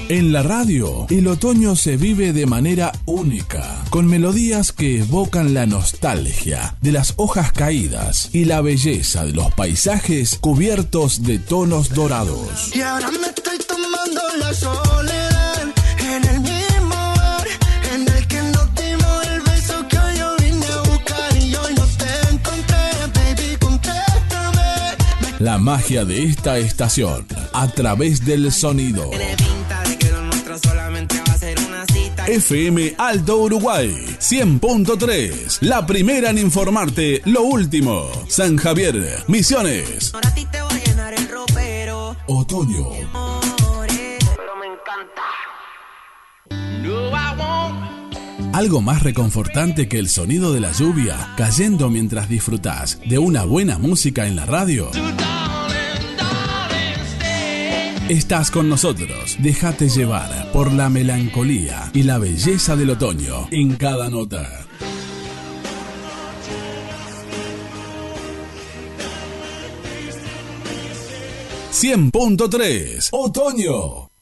En la radio, el otoño se vive de manera única, con melodías que evocan la nostalgia de las hojas caídas y la belleza de los paisajes cubiertos de tonos dorados. Y ahora me estoy tomando la soledad en el mismo bar en el que nos dimos el beso que hoy yo vine a buscar y hoy no te encontré, baby, contéstame. La magia de esta estación, a través del sonido. FM Alto Uruguay 100.3, la primera en informarte lo último. San Javier, Misiones. Ahora a ti te voy a llenar el ropero. Otoño. Pero me encanta. Algo más reconfortante que el sonido de la lluvia cayendo mientras disfrutás de una buena música en la radio. Estás con nosotros, déjate llevar por la melancolía y la belleza del otoño en cada nota. ¡100.3! ¡Otoño!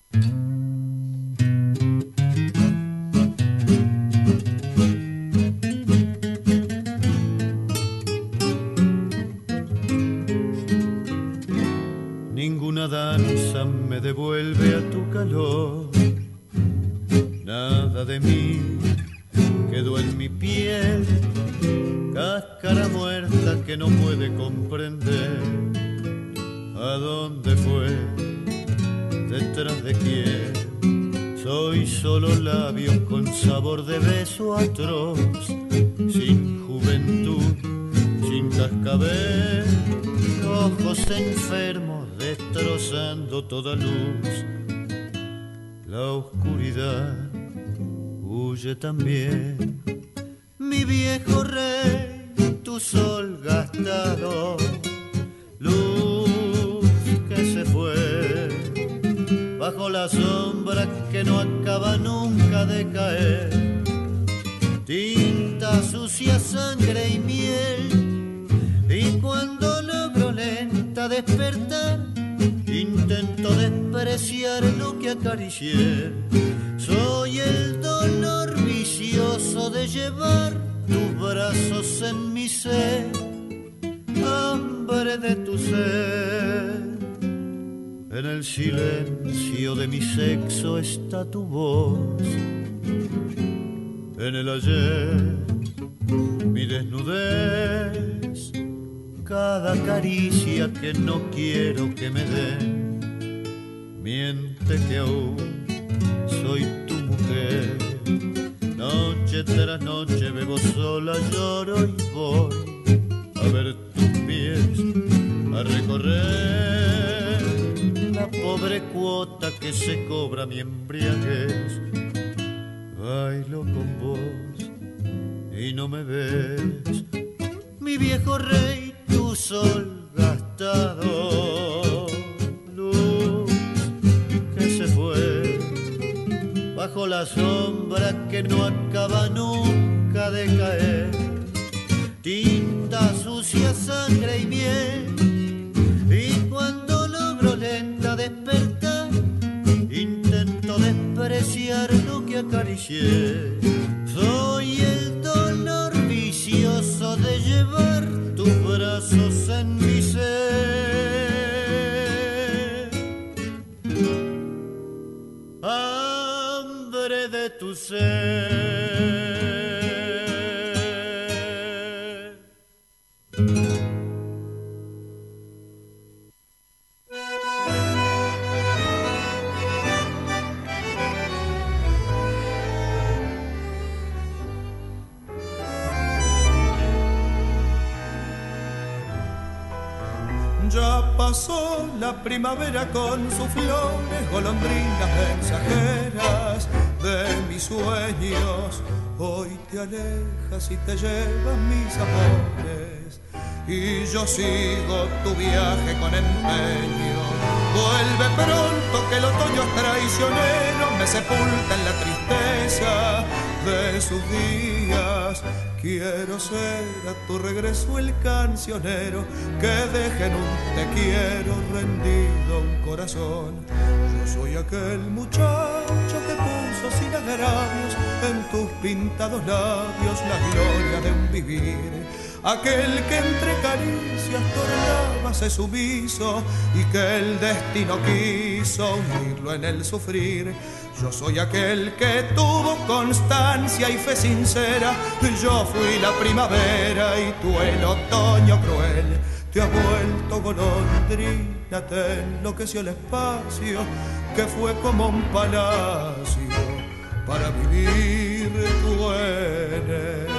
Ninguna danza me devuelve a tu calor. Nada de mí quedó en mi piel. Cáscara muerta que no puede comprender a dónde fue, detrás de quién. Soy solo labios con sabor de beso atroz, sin juventud, sin cascabel, ojos enfermos destrozando toda luz. La oscuridad huye también. Mi viejo rey, tu sol gastado, luz que se fue bajo la sombra que no acaba nunca de caer. Tinta sucia, sangre y miel, y cuando logro lenta despertar, intento despreciar lo que acaricié. Soy el dolor vicioso de llevar tus brazos en mi ser, hambre de tu ser. En el silencio de mi sexo está tu voz, en el ayer mi desnudez, cada caricia que no quiero que me den. Miente que aún soy tu mujer. Noche tras noche bebo sola, lloro y voy a ver tus pies, a recorrer la pobre cuota que se cobra mi embriaguez. Bailo con vos y no me ves, mi viejo rey, tu sol gastado, luz que se fue bajo la sombra que no acaba nunca de caer. Tinta sucia, sangre y miel, y cuando logro lenta despertar, intento despreciar lo que acaricié. Soy el dolor vicioso de llevar tus brazos en mi ser, hambre de tu ser. Ya pasó la primavera con sus flores, golondrinas mensajeras de mis sueños. Hoy te alejas y te llevan mis amores, y yo sigo tu viaje con empeño. Vuelve pronto que el otoño es traicionero, me sepulta en la tristeza de sus días. Quiero ser a tu regreso el cancionero que deje en un te quiero rendido un corazón. Yo soy aquel muchacho que puso sin agravios en tus pintados labios la gloria de un vivir. Aquel que entre caricias tornábase su viso y que el destino quiso unirlo en el sufrir. Yo soy aquel que tuvo constancia y fe sincera. Yo fui la primavera y tú el otoño cruel. Te has vuelto golondrina, te enloqueció el espacio que fue como un palacio para vivir tú en él.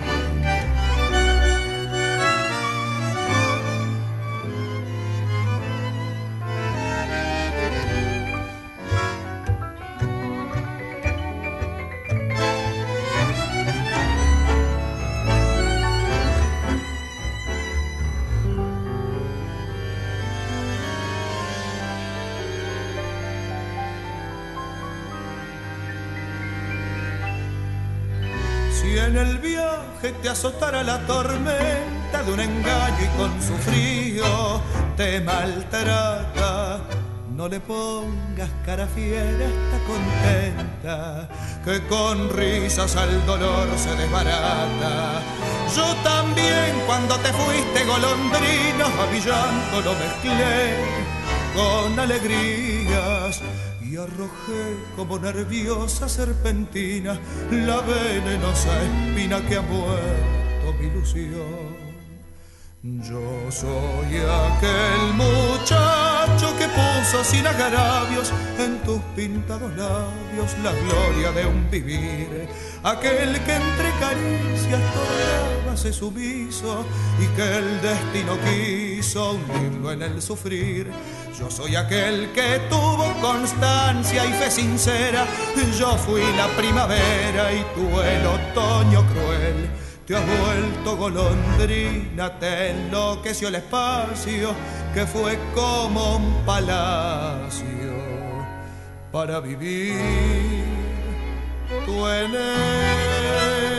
Si en el viaje te azotara la tormenta de un engaño y con su frío te maltrata, no le pongas cara fiera, está contenta, que con risas al dolor se desbarata. Yo también cuando te fuiste golondrina, a mi llanto lo mezclé con alegrías y arrojé como nerviosa serpentina la venenosa espina que ha muerto mi ilusión. Yo soy aquel muchacho que puso sin agravios en tus pintados labios la gloria de un vivir. Aquel que entre caricias tornábase su viso y que el destino quiso hundirlo en el sufrir. Yo soy aquel que tuvo constancia y fe sincera. Yo fui la primavera y tú el otoño cruel. Te has vuelto golondrina, te enloqueció el espacio que fue como un palacio para vivir tú en él.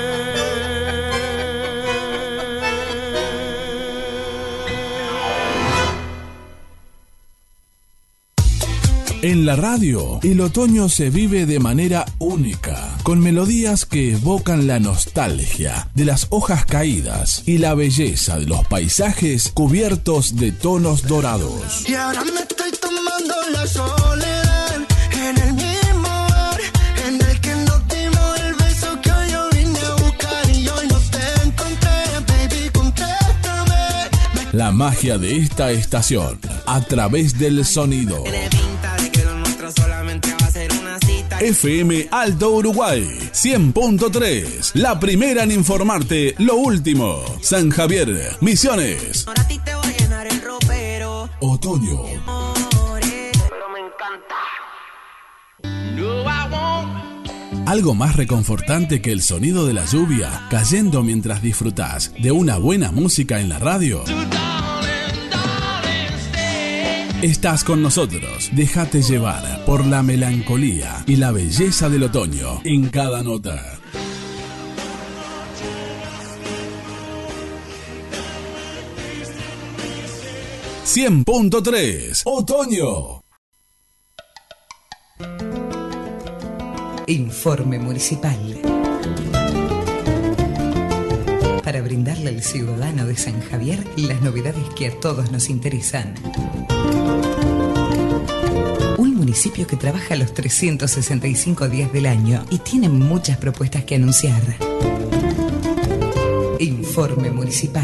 En la radio, el otoño se vive de manera única, con melodías que evocan la nostalgia de las hojas caídas y la belleza de los paisajes cubiertos de tonos dorados. Y ahora me estoy tomando la soledad en el mismo bar en el que nos dimos el beso que hoy yo vine a buscar y hoy no te encontré, baby, contéstame. La magia de esta estación, a través del sonido. FM Alto Uruguay 100.3, la primera en informarte lo último. San Javier, Misiones. Ahora a ti te voy a llenar el ropero. Otoño. Pero me encanta. Algo más reconfortante que el sonido de la lluvia cayendo mientras disfrutás de una buena música en la radio. Estás con nosotros, déjate llevar por la melancolía y la belleza del otoño en cada nota. ¡100.3! ¡Otoño! Informe municipal. Para brindarle al ciudadano de San Javier las novedades que a todos nos interesan. Un municipio que trabaja los 365 días del año y tiene muchas propuestas que anunciar. Informe municipal.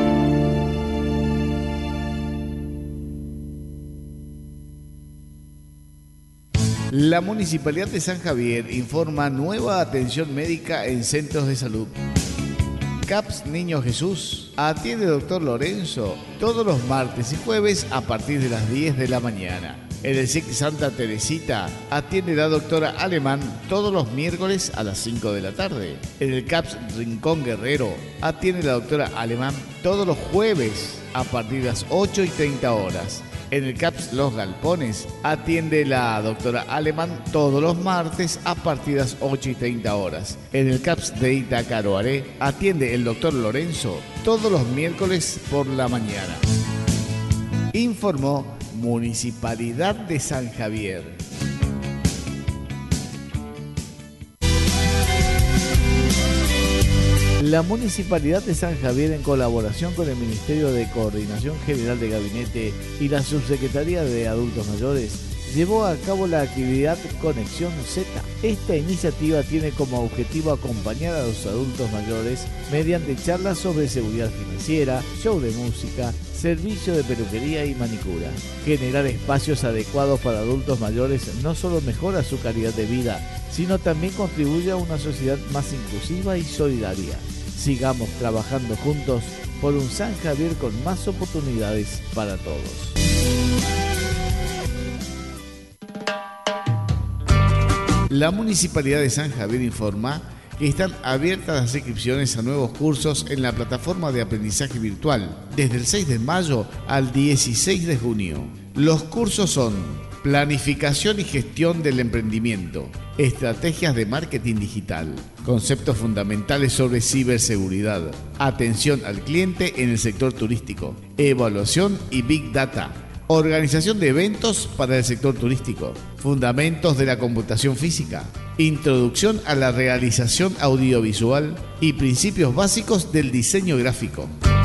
La Municipalidad de San Javier informa nueva atención médica en centros de salud. CAPS Niño Jesús atiende al Dr. Lorenzo todos los martes y jueves a partir de las 10 de la mañana. En el SIC Santa Teresita atiende la doctora Alemán todos los miércoles a las 5 de la tarde. En el CAPS Rincón Guerrero atiende la doctora Alemán todos los jueves a partir de las 8:30 horas. En el CAPS Los Galpones atiende la doctora Alemán todos los martes a partir de las 8:30 horas. En el CAPS de Itacaroaré atiende el doctor Lorenzo todos los miércoles por la mañana. Informó Municipalidad de San Javier. La Municipalidad de San Javier, en colaboración con el Ministerio de Coordinación General de Gabinete y la Subsecretaría de Adultos Mayores, llevó a cabo la actividad Conexión Z. Esta iniciativa tiene como objetivo acompañar a los adultos mayores mediante charlas sobre seguridad financiera, show de música, servicio de peluquería y manicura. Generar espacios adecuados para adultos mayores no solo mejora su calidad de vida, sino también contribuye a una sociedad más inclusiva y solidaria. Sigamos trabajando juntos por un San Javier con más oportunidades para todos. La Municipalidad de San Javier informa que están abiertas las inscripciones a nuevos cursos en la plataforma de aprendizaje virtual desde el 6 de mayo al 16 de junio. Los cursos son Planificación y gestión del emprendimiento, estrategias de marketing digital, conceptos fundamentales sobre ciberseguridad, atención al cliente en el sector turístico, evaluación y Big Data, organización de eventos para el sector turístico, fundamentos de la computación física, introducción a la realización audiovisual y principios básicos del diseño gráfico.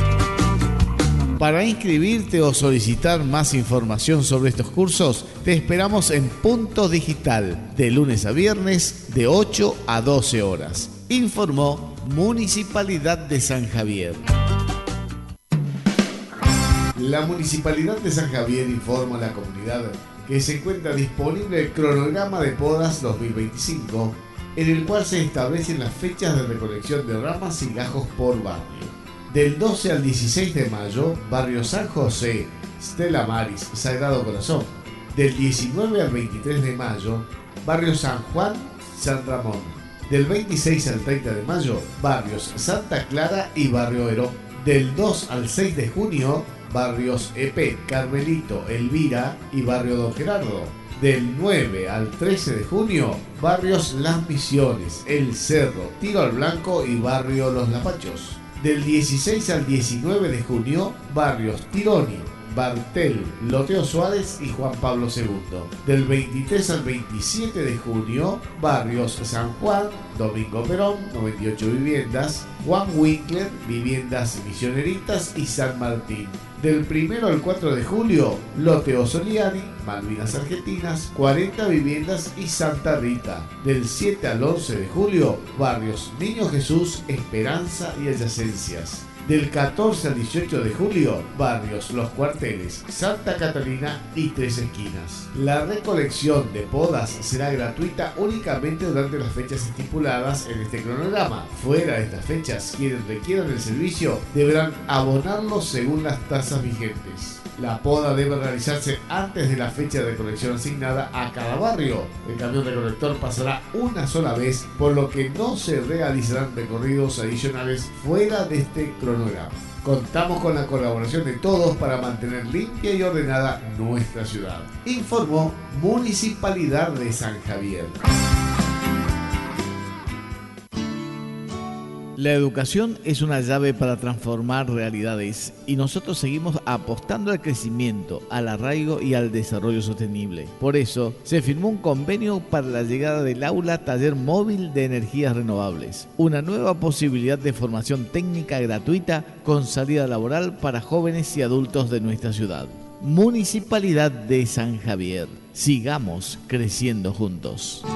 Para inscribirte o solicitar más información sobre estos cursos, te esperamos en Punto Digital, de lunes a viernes, de 8 a 12 horas. Informó Municipalidad de San Javier. La Municipalidad de San Javier informa a la comunidad que se encuentra disponible el cronograma de podas 2025, en el cual se establecen las fechas de recolección de ramas y gajos por barrio. Del 12 al 16 de mayo, barrio San José, Stella Maris, Sagrado Corazón. Del 19 al 23 de mayo, barrio San Juan, San Ramón. Del 26 al 30 de mayo, barrios Santa Clara y barrio Heró. Del 2 al 6 de junio, barrios EP, Carmelito, Elvira y barrio Don Gerardo. Del 9 al 13 de junio, barrios Las Misiones, El Cerro, Tiro al Blanco y barrio Los Lapachos. Del 16 al 19 de junio, barrios Tironi, Bartel, Loteo Suárez y Juan Pablo II. Del 23 al 27 de junio, barrios San Juan, Domingo Perón, 98 viviendas, Juan Winkler, viviendas misioneritas y San Martín. Del 1 al 4 de julio, Loteo Soliani, Malvinas Argentinas, 40 viviendas y Santa Rita. Del 7 al 11 de julio, barrios Niño Jesús, Esperanza y adyacencias. Del 14 al 18 de julio, barrios Los Cuarteles, Santa Catalina y Tres Esquinas. La recolección de podas será gratuita únicamente durante las fechas estipuladas en este cronograma. Fuera de estas fechas, quienes requieran el servicio deberán abonarlo según las tasas vigentes. La poda debe realizarse antes de la fecha de recolección asignada a cada barrio. El camión recolector pasará una sola vez, por lo que no se realizarán recorridos adicionales fuera de este cronograma. Contamos con la colaboración de todos para mantener limpia y ordenada nuestra ciudad. Informó Municipalidad de San Javier. La educación es una llave para transformar realidades y nosotros seguimos apostando al crecimiento, al arraigo y al desarrollo sostenible. Por eso, se firmó un convenio para la llegada del aula Taller Móvil de Energías Renovables, una nueva posibilidad de formación técnica gratuita con salida laboral para jóvenes y adultos de nuestra ciudad. Municipalidad de San Javier. Sigamos creciendo juntos.